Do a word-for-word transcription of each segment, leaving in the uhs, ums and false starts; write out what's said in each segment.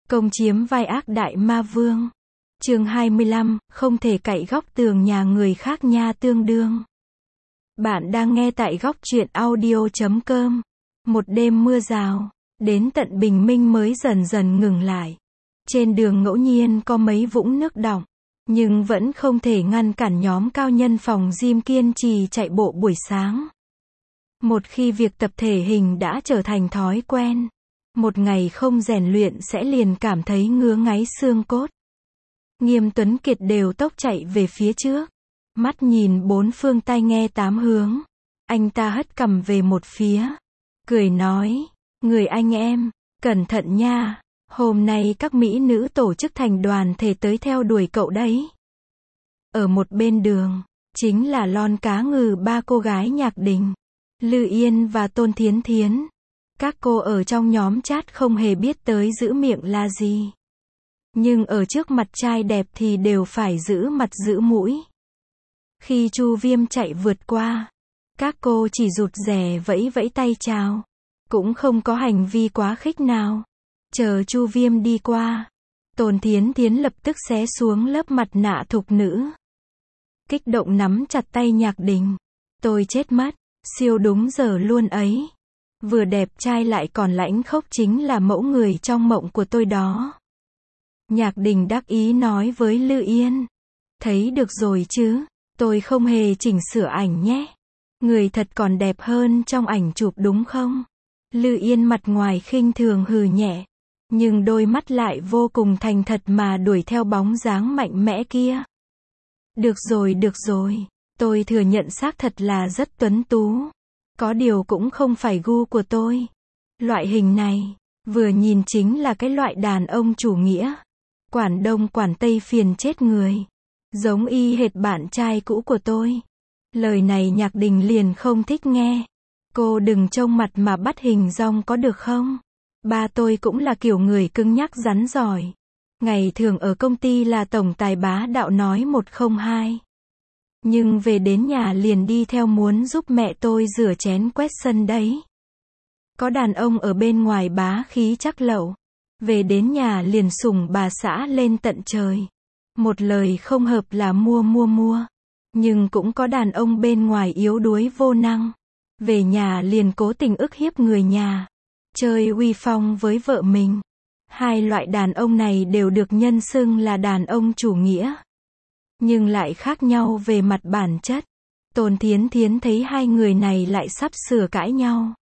Công chiếm vai ác đại ma vương. Chương hai mươi lăm, không thể cậy góc tường nhà người khác nha tương đương. Bạn đang nghe tại góc truyện audio chấm com. Một đêm mưa rào, đến tận bình minh mới dần dần ngừng lại. Trên đường ngẫu nhiên có mấy vũng nước đọng, nhưng vẫn không thể ngăn cản nhóm cao nhân phòng gym kiên trì chạy bộ buổi sáng. Một khi việc tập thể hình đã trở thành thói quen, một ngày không rèn luyện sẽ liền cảm thấy ngứa ngáy xương cốt. Nghiêm Tuấn Kiệt đều tốc chạy về phía trước, mắt nhìn bốn phương tai nghe tám hướng. Anh ta hất cằm về một phía, cười nói, người anh em, cẩn thận nha, hôm nay các mỹ nữ tổ chức thành đoàn thể tới theo đuổi cậu đấy. Ở một bên đường, chính là lon cá ngừ ba cô gái Nhạc Đình, Lư Yên và Tôn Thiến Thiến. Các cô ở trong nhóm chat không hề biết tới giữ miệng là gì. Nhưng ở trước mặt trai đẹp thì đều phải giữ mặt giữ mũi. Khi Chu Viêm chạy vượt qua, các cô chỉ rụt rè vẫy vẫy tay chào, cũng không có hành vi quá khích nào. Chờ Chu Viêm đi qua, Tôn Thiến Thiến lập tức xé xuống lớp mặt nạ thục nữ. Kích động nắm chặt tay Nhạc Đình. Tôi chết mất, siêu đúng giờ luôn ấy. Vừa đẹp trai lại còn lãnh khốc, chính là mẫu người trong mộng của tôi đó. Nhạc Đình đắc ý nói với Lư Yên. Thấy được rồi chứ, tôi không hề chỉnh sửa ảnh nhé. Người thật còn đẹp hơn trong ảnh chụp đúng không? Lư Yên mặt ngoài khinh thường hừ nhẹ, nhưng đôi mắt lại vô cùng thành thật mà đuổi theo bóng dáng mạnh mẽ kia. Được rồi được rồi, tôi thừa nhận xác thật là rất tuấn tú. Có điều cũng không phải gu của tôi. Loại hình này, vừa nhìn chính là cái loại đàn ông chủ nghĩa. Quản đông quản tây phiền chết người. Giống y hệt bạn trai cũ của tôi. Lời này Nhạc Đình liền không thích nghe. Cô đừng trông mặt mà bắt hình dong có được không? Ba tôi cũng là kiểu người cứng nhắc rắn giỏi. Ngày thường ở công ty là tổng tài bá đạo nói một không hai. Nhưng về đến nhà liền đi theo muốn giúp mẹ tôi rửa chén quét sân đấy. Có đàn ông ở bên ngoài bá khí chắc lẩu, về đến nhà liền sủng bà xã lên tận trời. Một lời không hợp là mua mua mua. Nhưng cũng có đàn ông bên ngoài yếu đuối vô năng, về nhà liền cố tình ức hiếp người nhà, chơi uy phong với vợ mình. Hai loại đàn ông này đều được nhân xưng là đàn ông chủ nghĩa, nhưng lại khác nhau về mặt bản chất. Tôn Thiến Thiến thấy hai người này lại sắp sửa cãi nhau,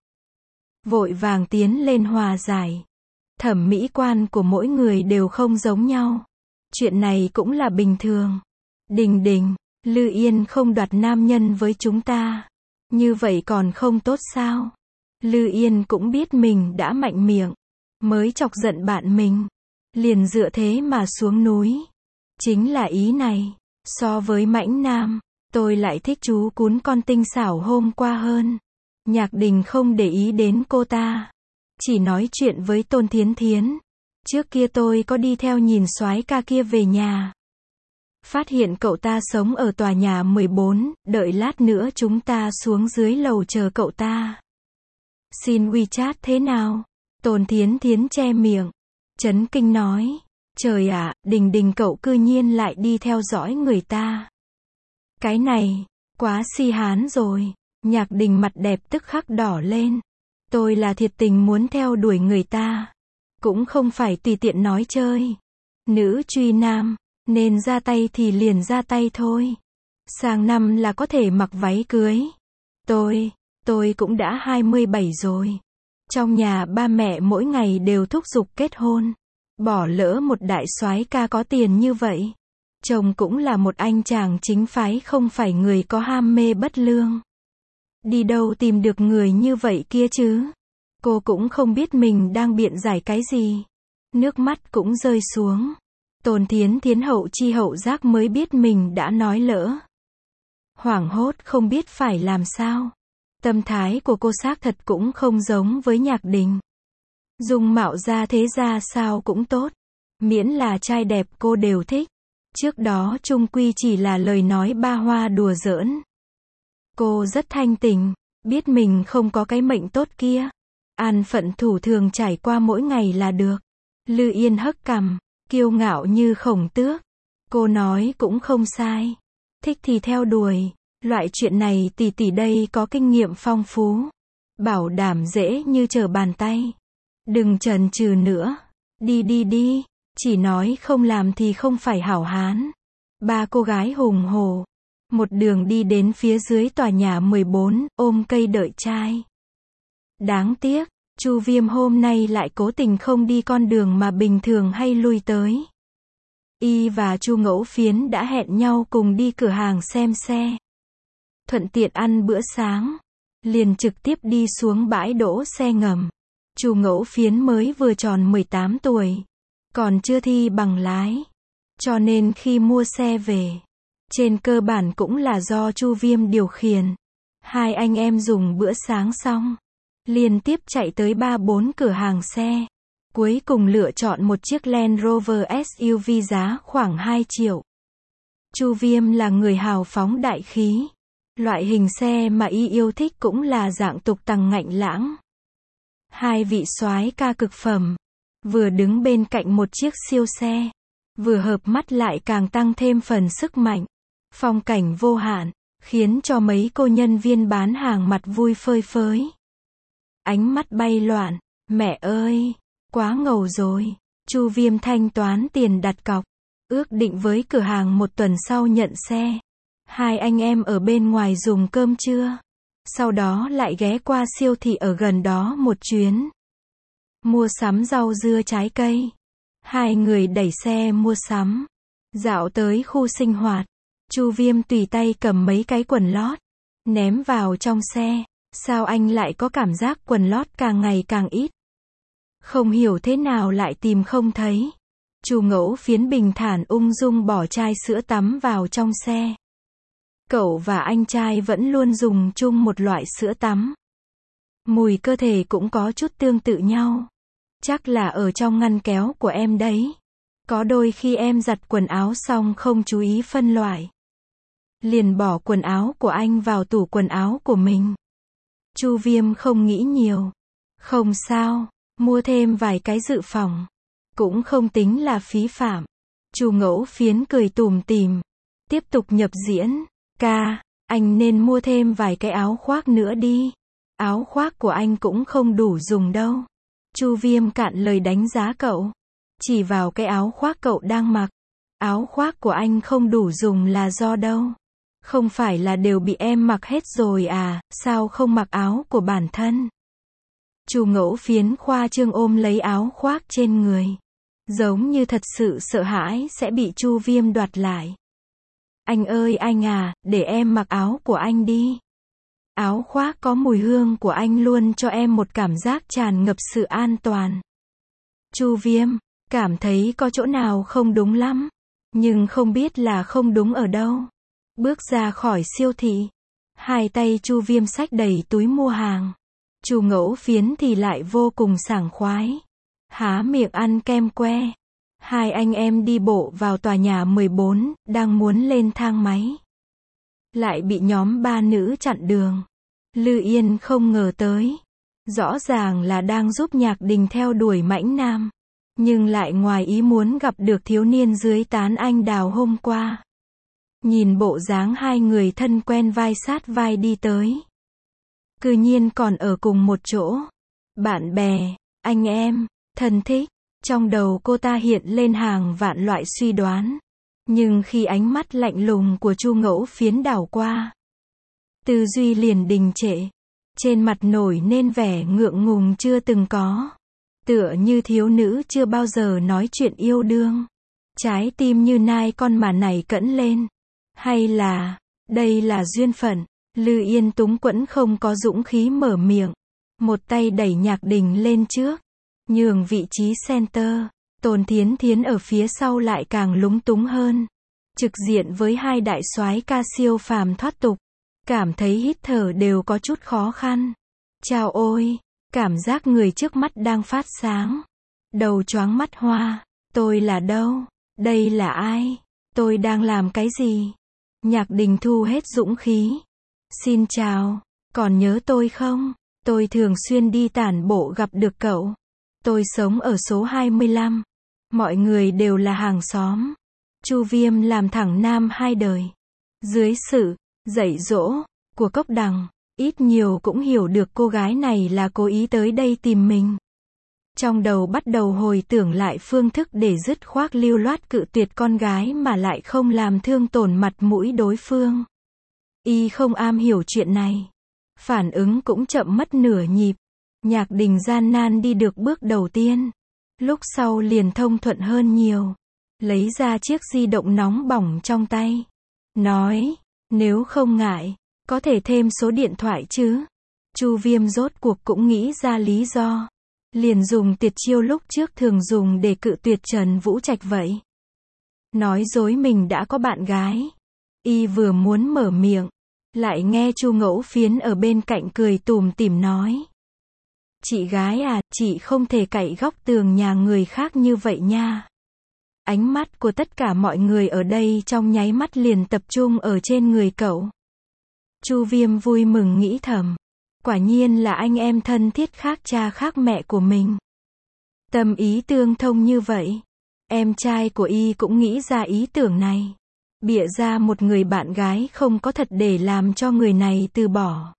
vội vàng tiến lên hòa giải. Thẩm mỹ quan của mỗi người đều không giống nhau, chuyện này cũng là bình thường. Đình Đình, Lư Yên không đoạt nam nhân với chúng ta, như vậy còn không tốt sao? Lư Yên cũng biết mình đã mạnh miệng, mới chọc giận bạn mình, liền dựa thế mà xuống núi. Chính là ý này. So với mãnh nam, tôi lại thích chú cún con tinh xảo hôm qua hơn. Nhạc Đình không để ý đến cô ta, chỉ nói chuyện với Tôn Thiến Thiến. Trước kia tôi có đi theo nhìn soái ca kia về nhà, phát hiện cậu ta sống ở tòa nhà mười bốn, đợi lát nữa chúng ta xuống dưới lầu chờ cậu ta. Xin WeChat thế nào? Tôn Thiến Thiến che miệng, chấn kinh nói. Trời ạ, Đình Đình cậu cư nhiên lại đi theo dõi người ta. Cái này, quá si hán rồi. Nhạc Đình mặt đẹp tức khắc đỏ lên. Tôi là thiệt tình muốn theo đuổi người ta, cũng không phải tùy tiện nói chơi. Nữ truy nam, nên ra tay thì liền ra tay thôi. Sang năm là có thể mặc váy cưới. Tôi, tôi cũng đã hai mươi bảy rồi. Trong nhà ba mẹ mỗi ngày đều thúc giục kết hôn. Bỏ lỡ một đại soái ca có tiền như vậy. Chồng cũng là một anh chàng chính phái, không phải người có ham mê bất lương. Đi đâu tìm được người như vậy kia chứ? Cô cũng không biết mình đang biện giải cái gì. Nước mắt cũng rơi xuống. Tôn Thiến Thiến hậu chi hậu giác mới biết mình đã nói lỡ. Hoảng hốt không biết phải làm sao. Tâm thái của cô xác thật cũng không giống với Nhạc Đình. Dung mạo ra thế ra sao cũng tốt, miễn là trai đẹp cô đều thích. Trước đó chung quy chỉ là lời nói ba hoa đùa giỡn. Cô rất thanh tình, biết mình không có cái mệnh tốt kia. An phận thủ thường trải qua mỗi ngày là được. Lư Yên hất cằm, kiêu ngạo như khổng tước. Cô nói cũng không sai. Thích thì theo đuổi. Loại chuyện này tỷ tỷ đây có kinh nghiệm phong phú. Bảo đảm dễ như trở bàn tay. Đừng chần chừ nữa. Đi đi đi. Chỉ nói không làm thì không phải hảo hán. Ba cô gái hùng hổ. Một đường đi đến phía dưới tòa nhà mười bốn, ôm cây đợi trai. Đáng tiếc, Chu Viêm hôm nay lại cố tình không đi con đường mà bình thường hay lui tới. Y và Chu Ngẫu Phiến đã hẹn nhau cùng đi cửa hàng xem xe. Thuận tiện ăn bữa sáng. Liền trực tiếp đi xuống bãi đỗ xe ngầm. Chu Ngẫu Phiến mới vừa tròn mười tám tuổi. Còn chưa thi bằng lái. Cho nên khi mua xe về, trên cơ bản cũng là do Chu Viêm điều khiển. Hai anh em dùng bữa sáng xong, liên tiếp chạy tới ba bốn cửa hàng xe. Cuối cùng lựa chọn một chiếc Land Rover ét u vê giá khoảng hai triệu. Chu Viêm là người hào phóng đại khí. Loại hình xe mà y yêu thích cũng là dạng tục tằng ngạnh lãng. Hai vị soái ca cực phẩm. Vừa đứng bên cạnh một chiếc siêu xe. Vừa hợp mắt lại càng tăng thêm phần sức mạnh. Phong cảnh vô hạn. Khiến cho mấy cô nhân viên bán hàng mặt vui phơi phới. Ánh mắt bay loạn. Mẹ ơi! Quá ngầu rồi. Chu Viêm thanh toán tiền đặt cọc. Ước định với cửa hàng một tuần sau nhận xe. Hai anh em ở bên ngoài dùng cơm trưa. Sau đó lại ghé qua siêu thị ở gần đó một chuyến. Mua sắm rau dưa trái cây. Hai người đẩy xe mua sắm. Dạo tới khu sinh hoạt. Chu Viêm tùy tay cầm mấy cái quần lót. Ném vào trong xe. Sao anh lại có cảm giác quần lót càng ngày càng ít? Không hiểu thế nào lại tìm không thấy. Chu Ngẫu Phiến bình thản ung dung bỏ chai sữa tắm vào trong xe. Cậu và anh trai vẫn luôn dùng chung một loại sữa tắm. Mùi cơ thể cũng có chút tương tự nhau. Chắc là ở trong ngăn kéo của em đấy. Có đôi khi em giặt quần áo xong không chú ý phân loại. Liền bỏ quần áo của anh vào tủ quần áo của mình. Chu Viêm không nghĩ nhiều. Không sao, mua thêm vài cái dự phòng. Cũng không tính là phí phạm. Chu Ngẫu Phiến cười tủm tỉm. Tiếp tục nhập diễn. Ca, anh nên mua thêm vài cái áo khoác nữa đi. Áo khoác của anh cũng không đủ dùng đâu. Chu Viêm cạn lời đánh giá cậu. Chỉ vào cái áo khoác cậu đang mặc. Áo khoác của anh không đủ dùng là do đâu? Không phải là đều bị em mặc hết rồi à, sao không mặc áo của bản thân? Chu Ngẫu Phiến khoa trương ôm lấy áo khoác trên người. Giống như thật sự sợ hãi sẽ bị Chu Viêm đoạt lại. Anh ơi anh à, để em mặc áo của anh đi. Áo khoác có mùi hương của anh luôn cho em một cảm giác tràn ngập sự an toàn. Chu Viêm, cảm thấy có chỗ nào không đúng lắm. Nhưng không biết là không đúng ở đâu. Bước ra khỏi siêu thị. Hai tay Chu Viêm xách đầy túi mua hàng. Chu Ngẫu Phiến thì lại vô cùng sảng khoái. Há miệng ăn kem que. Hai anh em đi bộ vào tòa nhà mười bốn, đang muốn lên thang máy. Lại bị nhóm ba nữ chặn đường. Lư Yên không ngờ tới. Rõ ràng là đang giúp Nhạc Đình theo đuổi mãnh nam. Nhưng lại ngoài ý muốn gặp được thiếu niên dưới tán anh đào hôm qua. Nhìn bộ dáng hai người thân quen vai sát vai đi tới. Cư nhiên còn ở cùng một chỗ. Bạn bè, anh em, thân thích. Trong đầu cô ta hiện lên hàng vạn loại suy đoán. Nhưng khi ánh mắt lạnh lùng của Chu Ngẫu Phiến đảo qua, tư duy liền đình trệ. Trên mặt nổi nên vẻ ngượng ngùng chưa từng có. Tựa như thiếu nữ chưa bao giờ nói chuyện yêu đương. Trái tim như nai con mà nảy cẫng lên. Hay là, đây là duyên phận. Lư Yên túng quẫn không có dũng khí mở miệng. Một tay đẩy Nhạc Đình lên trước. Nhường vị trí center. Tôn Thiến Thiến ở phía sau lại càng lúng túng hơn. Trực diện với hai đại soái ca siêu phàm thoát tục. Cảm thấy hít thở đều có chút khó khăn. Chao ôi, cảm giác người trước mắt đang phát sáng. Đầu choáng mắt hoa. Tôi là đâu? Đây là ai? Tôi đang làm cái gì? Nhạc Đình thu hết dũng khí. Xin chào, còn nhớ tôi không? Tôi thường xuyên đi tản bộ gặp được cậu. Tôi sống ở số hai mươi lăm. Mọi người đều là hàng xóm. Chu Viêm làm thẳng nam hai đời. Dưới sự dạy dỗ của Cốc Đằng, ít nhiều cũng hiểu được cô gái này là cố ý tới đây tìm mình. Trong đầu bắt đầu hồi tưởng lại phương thức để dứt khoát lưu loát cự tuyệt con gái mà lại không làm thương tổn mặt mũi đối phương. Y không am hiểu chuyện này. Phản ứng cũng chậm mất nửa nhịp. Nhạc Đình gian nan đi được bước đầu tiên. Lúc sau liền thông thuận hơn nhiều. Lấy ra chiếc di động nóng bỏng trong tay. Nói, nếu không ngại, có thể thêm số điện thoại chứ. Chu Viêm rốt cuộc cũng nghĩ ra lý do. Liền dùng tuyệt chiêu lúc trước thường dùng để cự tuyệt Trần Vũ Trạch vậy. Nói dối mình đã có bạn gái. Y vừa muốn mở miệng, lại nghe Chu Ngẫu Phiến ở bên cạnh cười tủm tỉm nói. Chị gái à, chị không thể cậy góc tường nhà người khác như vậy nha. Ánh mắt của tất cả mọi người ở đây trong nháy mắt liền tập trung ở trên người cậu. Chu Viêm vui mừng nghĩ thầm. Quả nhiên là anh em thân thiết khác cha khác mẹ của mình. Tâm ý tương thông như vậy. Em trai của Y cũng nghĩ ra ý tưởng này. Bịa ra một người bạn gái không có thật để làm cho người này từ bỏ.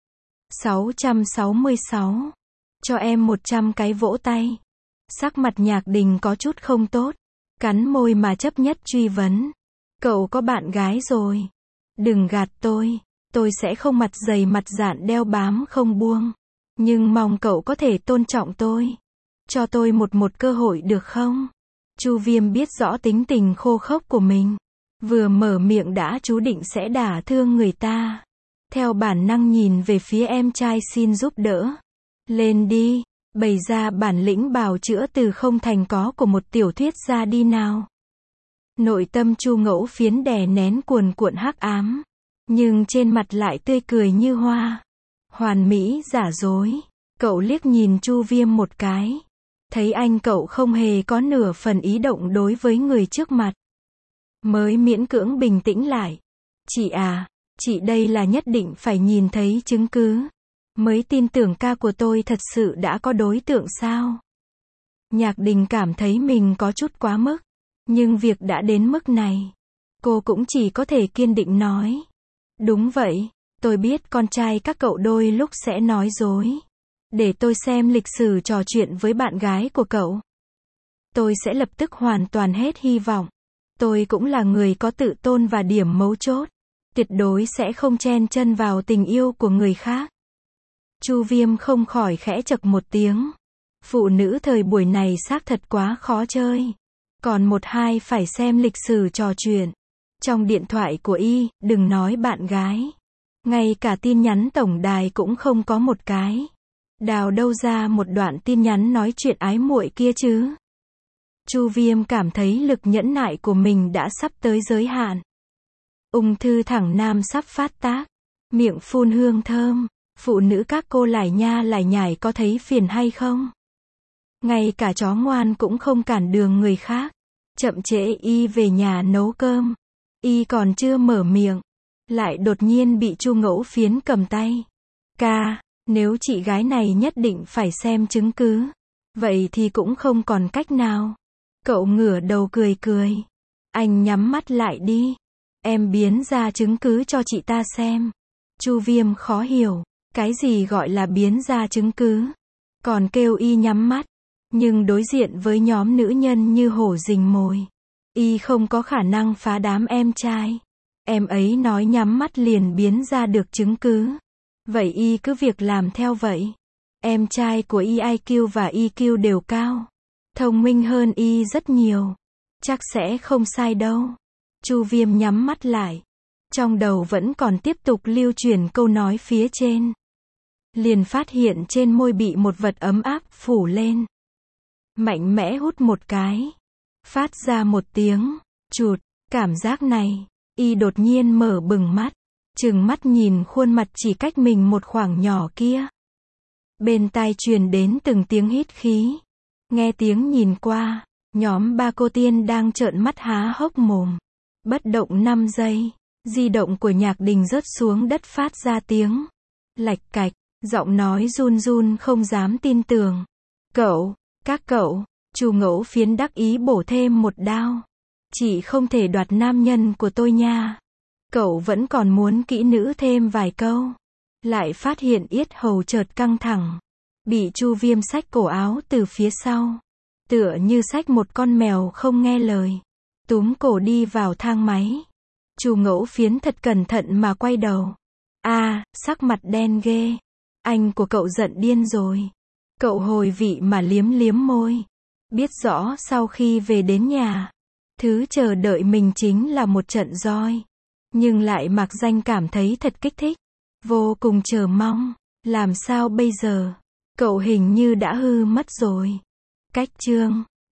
sáu trăm sáu mươi sáu. Cho em một trăm cái vỗ tay. Sắc mặt Nhạc Đình có chút không tốt. Cắn môi mà chấp nhất truy vấn. Cậu có bạn gái rồi. Đừng gạt tôi. Tôi sẽ không mặt dày mặt dạn đeo bám không buông. Nhưng mong cậu có thể tôn trọng tôi. Cho tôi một một cơ hội được không? Chu Viêm biết rõ tính tình khô khốc của mình. Vừa mở miệng đã chú định sẽ đả thương người ta. Theo bản năng nhìn về phía em trai xin giúp đỡ. Lên đi, bày ra bản lĩnh bào chữa từ không thành có của một tiểu thuyết gia đi nào. Nội tâm Chu Ngẫu Phiến đè nén cuồn cuộn hắc ám. Nhưng trên mặt lại tươi cười như hoa. Hoàn mỹ giả dối. Cậu liếc nhìn Chu Viêm một cái. Thấy anh cậu không hề có nửa phần ý động đối với người trước mặt. Mới miễn cưỡng bình tĩnh lại. Chị à, chị đây là nhất định phải nhìn thấy chứng cứ. Mới tin tưởng ca của tôi thật sự đã có đối tượng sao? Nhạc Đình cảm thấy mình có chút quá mức. Nhưng việc đã đến mức này. Cô cũng chỉ có thể kiên định nói. Đúng vậy, tôi biết con trai các cậu đôi lúc sẽ nói dối. Để tôi xem lịch sử trò chuyện với bạn gái của cậu. Tôi sẽ lập tức hoàn toàn hết hy vọng. Tôi cũng là người có tự tôn và điểm mấu chốt. Tuyệt đối sẽ không chen chân vào tình yêu của người khác. Chu Viêm không khỏi khẽ chậc một tiếng. Phụ nữ thời buổi này xác thật quá khó chơi. Còn một hai phải xem lịch sử trò chuyện. Trong điện thoại của Y, đừng nói bạn gái. Ngay cả tin nhắn tổng đài cũng không có một cái. Đào đâu ra một đoạn tin nhắn nói chuyện ái muội kia chứ. Chu Viêm cảm thấy lực nhẫn nại của mình đã sắp tới giới hạn. Ung thư thẳng nam sắp phát tác. Miệng phun hương thơm. Phụ nữ các cô lải nha lải nhải có thấy phiền hay không? Ngay cả chó ngoan cũng không cản đường người khác. Chậm trễ Y về nhà nấu cơm. Y còn chưa mở miệng. Lại đột nhiên bị Chu Ngẫu Phiến cầm tay. Ca, nếu chị gái này nhất định phải xem chứng cứ. Vậy thì cũng không còn cách nào. Cậu ngửa đầu cười cười. Anh nhắm mắt lại đi. Em biến ra chứng cứ cho chị ta xem. Chu Viêm khó hiểu. Cái gì gọi là biến ra chứng cứ? Còn kêu Y nhắm mắt. Nhưng đối diện với nhóm nữ nhân như hổ rình mồi. Y không có khả năng phá đám em trai. Em ấy nói nhắm mắt liền biến ra được chứng cứ. Vậy Y cứ việc làm theo vậy. Em trai của Y i kiu và e quy đều cao. Thông minh hơn Y rất nhiều. Chắc sẽ không sai đâu. Chu Viêm nhắm mắt lại. Trong đầu vẫn còn tiếp tục lưu truyền câu nói phía trên. Liền phát hiện trên môi bị một vật ấm áp phủ lên. Mạnh mẽ hút một cái. Phát ra một tiếng. Chụt. Cảm giác này. Y đột nhiên mở bừng mắt. Trừng mắt nhìn khuôn mặt chỉ cách mình một khoảng nhỏ kia. Bên tai truyền đến từng tiếng hít khí. Nghe tiếng nhìn qua. Nhóm ba cô tiên đang trợn mắt há hốc mồm. Bất động năm giây. Di động của Nhạc Đình rớt xuống đất phát ra tiếng. Lạch cạch. Giọng nói run run không dám tin tưởng. Cậu, Các cậu, Chu Ngẫu Phiến đắc ý bổ thêm một đao. Chị không thể đoạt nam nhân của tôi nha. Cậu vẫn còn muốn kỹ nữ thêm vài câu. Lại phát hiện yết hầu chợt căng thẳng. Bị Chu Viêm xách cổ áo từ phía sau. Tựa như xách một con mèo không nghe lời. Túm cổ đi vào thang máy. Chu Ngẫu Phiến thật cẩn thận mà quay đầu. A, à, sắc mặt đen ghê. Anh của cậu giận điên rồi. Cậu hồi vị mà liếm liếm môi. Biết rõ sau khi về đến nhà, thứ chờ đợi mình chính là một trận roi. Nhưng lại mặc danh cảm thấy thật kích thích. Vô cùng chờ mong. Làm sao bây giờ? Cậu hình như đã hư mất rồi. Cách chương